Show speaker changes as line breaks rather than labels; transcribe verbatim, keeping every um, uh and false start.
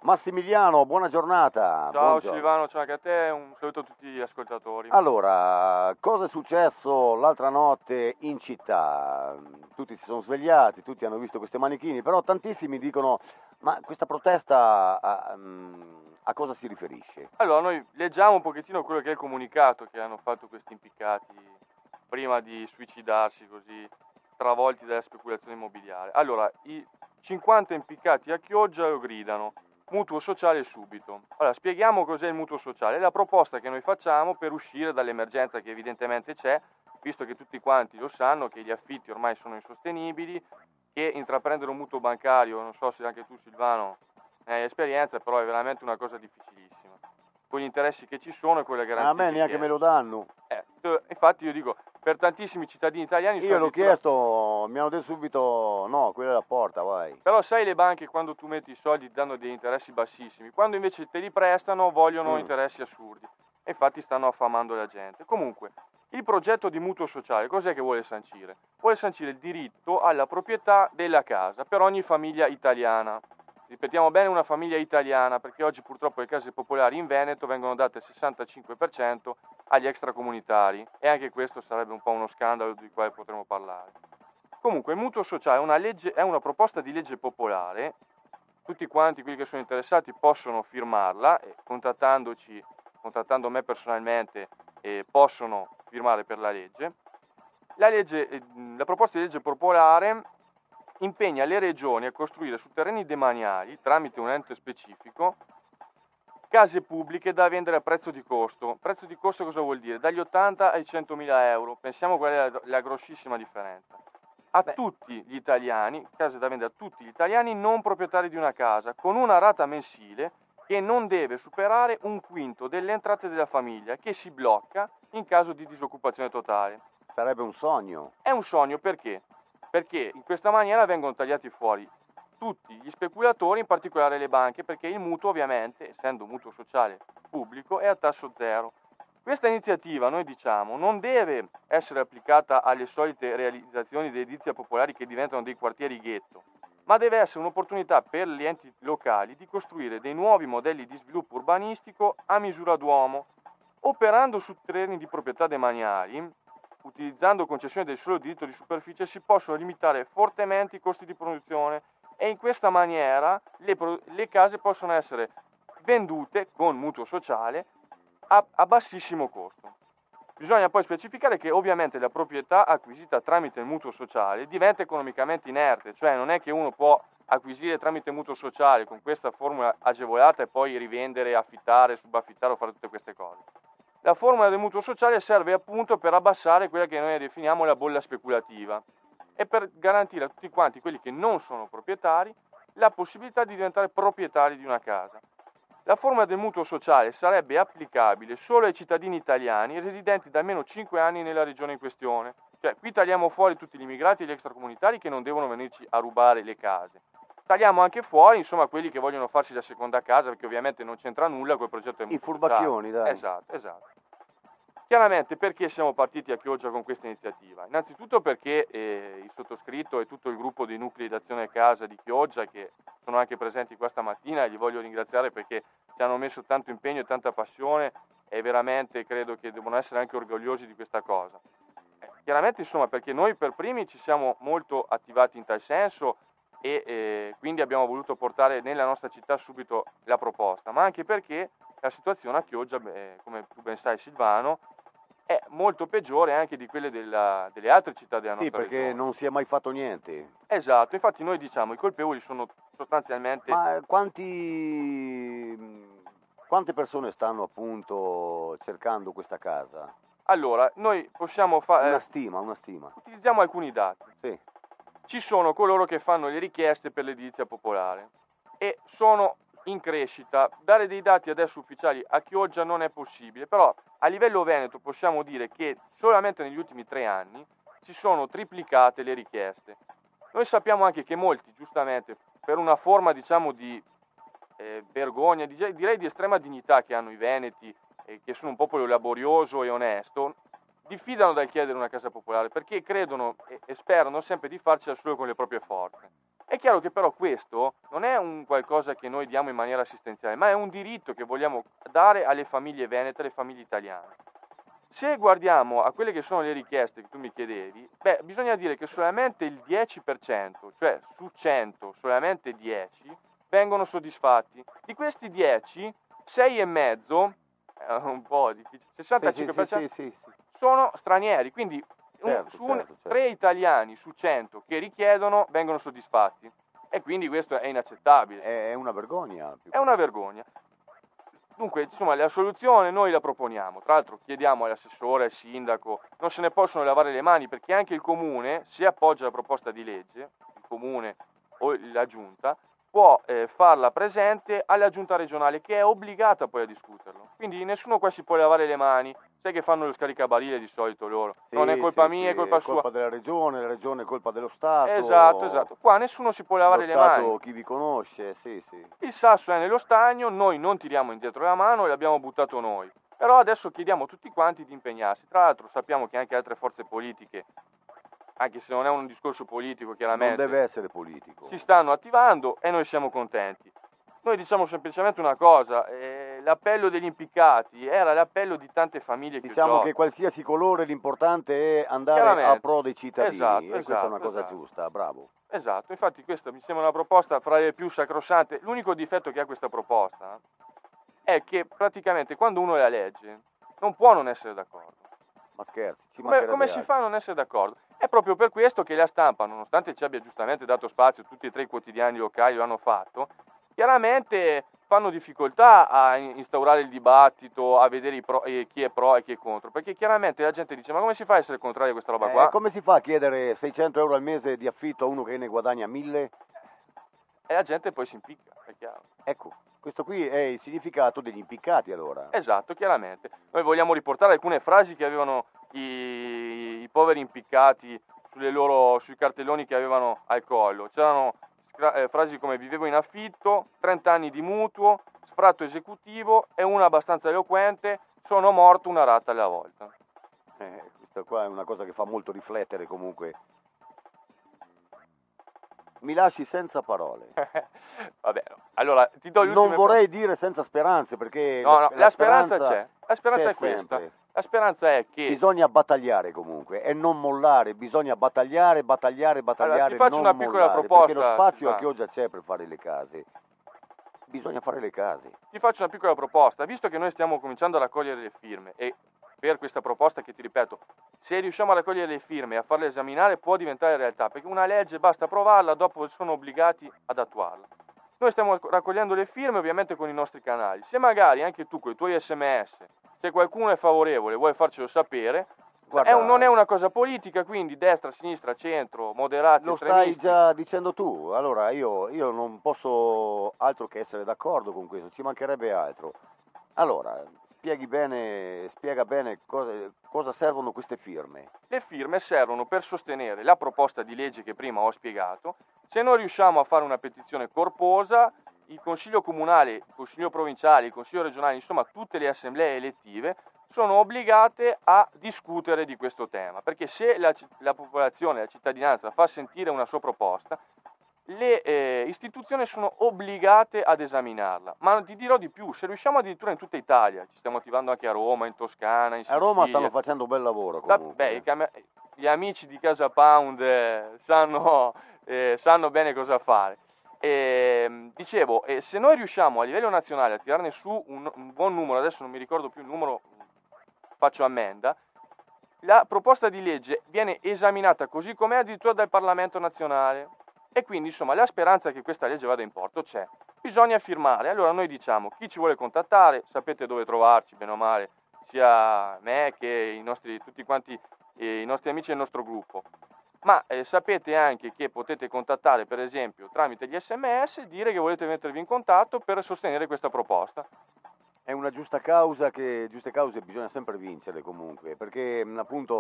Massimiliano, buona giornata.
Ciao
Buongiorno.
Silvano, ciao anche a te, un saluto a tutti gli ascoltatori.
Allora, cosa è successo l'altra notte in città? Tutti si sono svegliati, tutti hanno visto questi manichini, però tantissimi dicono, ma questa protesta a, mm, a cosa si riferisce?
Allora, noi leggiamo un pochettino quello che è il comunicato che hanno fatto questi impiccati prima di suicidarsi così travolti dalla speculazione immobiliare. Allora, i cinquanta impiccati a Chioggia lo gridano, mutuo sociale subito. Allora, spieghiamo cos'è il mutuo sociale. È la proposta che noi facciamo per uscire dall'emergenza che evidentemente c'è, visto che tutti quanti lo sanno che gli affitti ormai sono insostenibili, che intraprendere un mutuo bancario, non so se anche tu Silvano ne hai esperienza, però è veramente una cosa difficilissima. Con gli interessi che ci sono e con le
Ma a
garanzie
me
che
neanche me
chiedono.
lo danno.
Eh, tu- infatti io dico, per tantissimi cittadini italiani sono
Io l'ho
addirittura...
chiesto, mi hanno detto subito, no, quella è la porta, vai.
Però sai le banche quando tu metti i soldi ti danno degli interessi bassissimi, quando invece te li prestano vogliono
Mm.
interessi assurdi. E infatti stanno affamando la gente. Comunque, il progetto di mutuo sociale cos'è che vuole sancire? Vuole sancire il diritto alla proprietà della casa per ogni famiglia italiana. Ripetiamo bene, una famiglia italiana, perché oggi purtroppo le case popolari in Veneto vengono date il sessantacinque per cento agli extracomunitari e anche questo sarebbe un po' uno scandalo di cui potremmo parlare. Comunque il mutuo sociale è una, legge, è una proposta di legge popolare, tutti quanti quelli che sono interessati possono firmarla e contattandoci, contattando me personalmente, eh, possono firmare per la legge. La, legge, eh, la proposta di legge popolare impegna le regioni a costruire su terreni demaniali, tramite un ente specifico, case pubbliche da vendere a prezzo di costo. Prezzo di costo cosa vuol dire? Dagli ottanta ai centomila euro. Pensiamo qual è la, la grossissima differenza. A
Beh,
tutti gli italiani, case da vendere a tutti gli italiani non proprietari di una casa, con una rata mensile che non deve superare un quinto delle entrate della famiglia, che si blocca in caso di disoccupazione totale.
sarebbe un sogno.
È un sogno perché? Perché in questa maniera vengono tagliati fuori tutti gli speculatori, in particolare le banche, perché il mutuo ovviamente, essendo un mutuo sociale pubblico, è a tasso zero. Questa iniziativa, noi diciamo, non deve essere applicata alle solite realizzazioni di edilizia popolari che diventano dei quartieri ghetto, ma deve essere un'opportunità per gli enti locali di costruire dei nuovi modelli di sviluppo urbanistico a misura d'uomo, operando su terreni di proprietà demaniali. Utilizzando concessione del solo diritto di superficie si possono limitare fortemente i costi di produzione e in questa maniera le, pro- le case possono essere vendute con mutuo sociale a, a bassissimo costo. Bisogna poi specificare che ovviamente la proprietà acquisita tramite il mutuo sociale diventa economicamente inerte, cioè non è che uno può acquisire tramite mutuo sociale con questa formula agevolata e poi rivendere, affittare, subaffittare o fare tutte queste cose. La formula del mutuo sociale serve appunto per abbassare quella che noi definiamo la bolla speculativa e per garantire a tutti quanti quelli che non sono proprietari la possibilità di diventare proprietari di una casa. La formula del mutuo sociale sarebbe applicabile solo ai cittadini italiani residenti da almeno cinque anni nella regione in questione. Cioè, qui tagliamo fuori tutti gli immigrati e gli extracomunitari che non devono venirci a rubare le case. Tagliamo anche fuori, insomma, quelli che vogliono farsi la seconda casa, perché ovviamente non c'entra nulla col progetto del
I
mutuo sociale.
furbacchioni, dai.
Esatto, esatto. Chiaramente perché siamo partiti a Chioggia con questa iniziativa? Innanzitutto perché eh, il sottoscritto e tutto il gruppo dei nuclei d'azione casa di Chioggia, che sono anche presenti qua stamattina, e li voglio ringraziare perché ci hanno messo tanto impegno e tanta passione e veramente credo che devono essere anche orgogliosi di questa cosa. Eh, chiaramente insomma perché noi per primi ci siamo molto attivati in tal senso e eh, quindi abbiamo voluto portare nella nostra città subito la proposta, ma anche perché la situazione a Chioggia, beh, come tu ben sai Silvano, è molto peggiore anche di quelle della, delle altre città della
Sì,
nostra
perché
regione.
non si è mai fatto niente.
Esatto, infatti noi diciamo i colpevoli sono sostanzialmente...
Ma quanti, quante persone stanno appunto cercando questa casa?
Allora, noi possiamo fare...
Una
Eh,
stima, una stima.
utilizziamo alcuni dati.
Sì.
Ci sono coloro che fanno le richieste per l'edilizia popolare e sono in crescita. Dare dei dati adesso ufficiali a Chioggia non è possibile, però a livello veneto possiamo dire che solamente negli ultimi tre anni si sono triplicate le richieste. Noi sappiamo anche che molti, giustamente, per una forma diciamo di eh, vergogna, direi di estrema dignità che hanno i veneti, eh, che sono un popolo laborioso e onesto, diffidano dal chiedere una casa popolare perché credono e, e sperano sempre di farcela solo con le proprie forze. È chiaro che però questo non è un qualcosa che noi diamo in maniera assistenziale, ma è un diritto che vogliamo dare alle famiglie venete, alle famiglie italiane. Se guardiamo a quelle che sono le richieste che tu mi chiedevi, beh, bisogna dire che solamente il dieci per cento, cioè su cento solamente dieci, vengono soddisfatti. Di questi dieci, sei e mezzo, è un po' difficile, sessantacinque per cento
Sì, sì, sì, sì, sì.
sono stranieri, quindi un-
Certo,
su un-
certo, certo.
tre italiani su cento che richiedono vengono soddisfatti. E quindi questo è inaccettabile.
È una vergogna. più
È
che-
una vergogna. Dunque, insomma, la soluzione noi la proponiamo. Tra l'altro chiediamo all'assessore, al sindaco, non se ne possono lavare le mani perché anche il comune, se appoggia la proposta di legge, il comune o la giunta, può eh, farla presente alla giunta regionale che è obbligata poi a discuterlo. Quindi nessuno qua si può lavare le mani. Sai che fanno lo scaricabarile di solito loro. non è
Sì,
colpa
sì,
mia,
sì,
è colpa
è
sua.
colpa della regione, la regione è colpa dello Stato.
Esatto, esatto. Qua nessuno si può lavare
Lo
le
Stato,
mani.
chi vi conosce, sì, sì.
Il sasso è nello stagno, noi non tiriamo indietro la mano e l'abbiamo buttato noi. Però adesso chiediamo a tutti quanti di impegnarsi. Tra l'altro sappiamo che anche altre forze politiche, anche se non è un discorso politico
Non
chiaramente,
deve essere politico.
si stanno attivando e noi siamo contenti. Noi diciamo semplicemente una cosa, eh, l'appello degli impiccati era l'appello di tante famiglie che
Diciamo che
giocano.
qualsiasi colore l'importante è andare a
Chiaramente.
pro dei cittadini
Esatto,
e questa è una
esatto,
cosa
esatto.
giusta, bravo.
Esatto, infatti questa mi sembra una proposta fra le più sacrosante. L'unico difetto che ha questa proposta è che praticamente quando uno la legge non può non essere d'accordo.
Ma scherzi, ci
Come,
mancherebbe
come si
altro.
fa a non essere d'accordo? È proprio per questo che la stampa, nonostante ci abbia giustamente dato spazio, tutti e tre i quotidiani locali lo hanno fatto, chiaramente fanno difficoltà a instaurare il dibattito, a vedere i pro, eh, chi è pro e chi è contro, perché chiaramente la gente dice ma come si fa a essere contrario a questa roba
Eh,
qua?
come si fa a chiedere seicento euro al mese di affitto a uno che ne guadagna mille?
E la gente poi si impicca, è chiaro.
Ecco, questo qui è il significato degli impiccati allora.
Esatto, chiaramente. Noi vogliamo riportare alcune frasi che avevano i, i poveri impiccati sulle loro, sui cartelloni che avevano al collo. C'erano eh, frasi come vivevo in affitto, trenta anni di mutuo, sfratto esecutivo e una abbastanza eloquente, sono morto una rata alla volta.
Eh, questa qua è una cosa che fa molto riflettere comunque. Mi lasci senza parole.
Vabbè, no. Allora ti do l'ultima.
Non vorrei dire senza speranze perché
No, no,
la,
la speranza,
speranza
c'è. La speranza
c'è
è questa.
sempre.
La speranza è che
Bisogna battagliare comunque e non mollare, bisogna battagliare, battagliare, battagliare,
Allora, ti faccio
non
una piccola
mollare,
proposta,
perché lo spazio a
Silvano.
Chioggia c'è per fare le case. Bisogna fare le case.
Ti faccio una piccola proposta, visto che noi stiamo cominciando a raccogliere le firme e per questa proposta che ti ripeto, se riusciamo a raccogliere le firme e a farle esaminare può diventare realtà, perché una legge basta approvarla, dopo sono obbligati ad attuarla. Noi stiamo raccogliendo le firme ovviamente con i nostri canali, se magari anche tu con i tuoi sms, se qualcuno è favorevole vuoi farcelo sapere,
Guarda,
è un, non è una cosa politica, quindi destra, sinistra, centro, moderati,
lo
estremisti.
stai già dicendo tu, allora io, io non posso altro che essere d'accordo con questo, ci mancherebbe altro. Allora, spieghi bene, spiega bene cosa, cosa servono queste firme.
Le firme servono per sostenere la proposta di legge che prima ho spiegato. Se noi riusciamo a fare una petizione corposa, il Consiglio Comunale, il Consiglio Provinciale, il Consiglio Regionale, insomma tutte le assemblee elettive, sono obbligate a discutere di questo tema, perché se la, la popolazione, la cittadinanza fa sentire una sua proposta, le eh, istituzioni sono obbligate ad esaminarla. Ma ti dirò di più, se riusciamo addirittura in tutta Italia, ci stiamo attivando anche a Roma, in Toscana, in Sicilia.
A Roma stanno facendo un bel lavoro comunque.
Beh, i cam- gli amici di Casa Pound eh, sanno, eh, sanno bene cosa fare. E, dicevo, eh, se noi riusciamo a livello nazionale a tirarne su un, un buon numero, adesso non mi ricordo più il numero, faccio ammenda, la proposta di legge viene esaminata così com'è addirittura dal Parlamento nazionale e quindi insomma la speranza che questa legge vada in porto c'è. Bisogna firmare, allora noi diciamo chi ci vuole contattare, sapete dove trovarci bene o male, sia me che i nostri, tutti quanti eh, i nostri amici del nostro gruppo. Ma eh, sapete anche che potete contattare per esempio tramite gli sms e dire che volete mettervi in contatto per sostenere questa proposta.
È una giusta causa che giuste cause bisogna sempre vincere comunque, perché appunto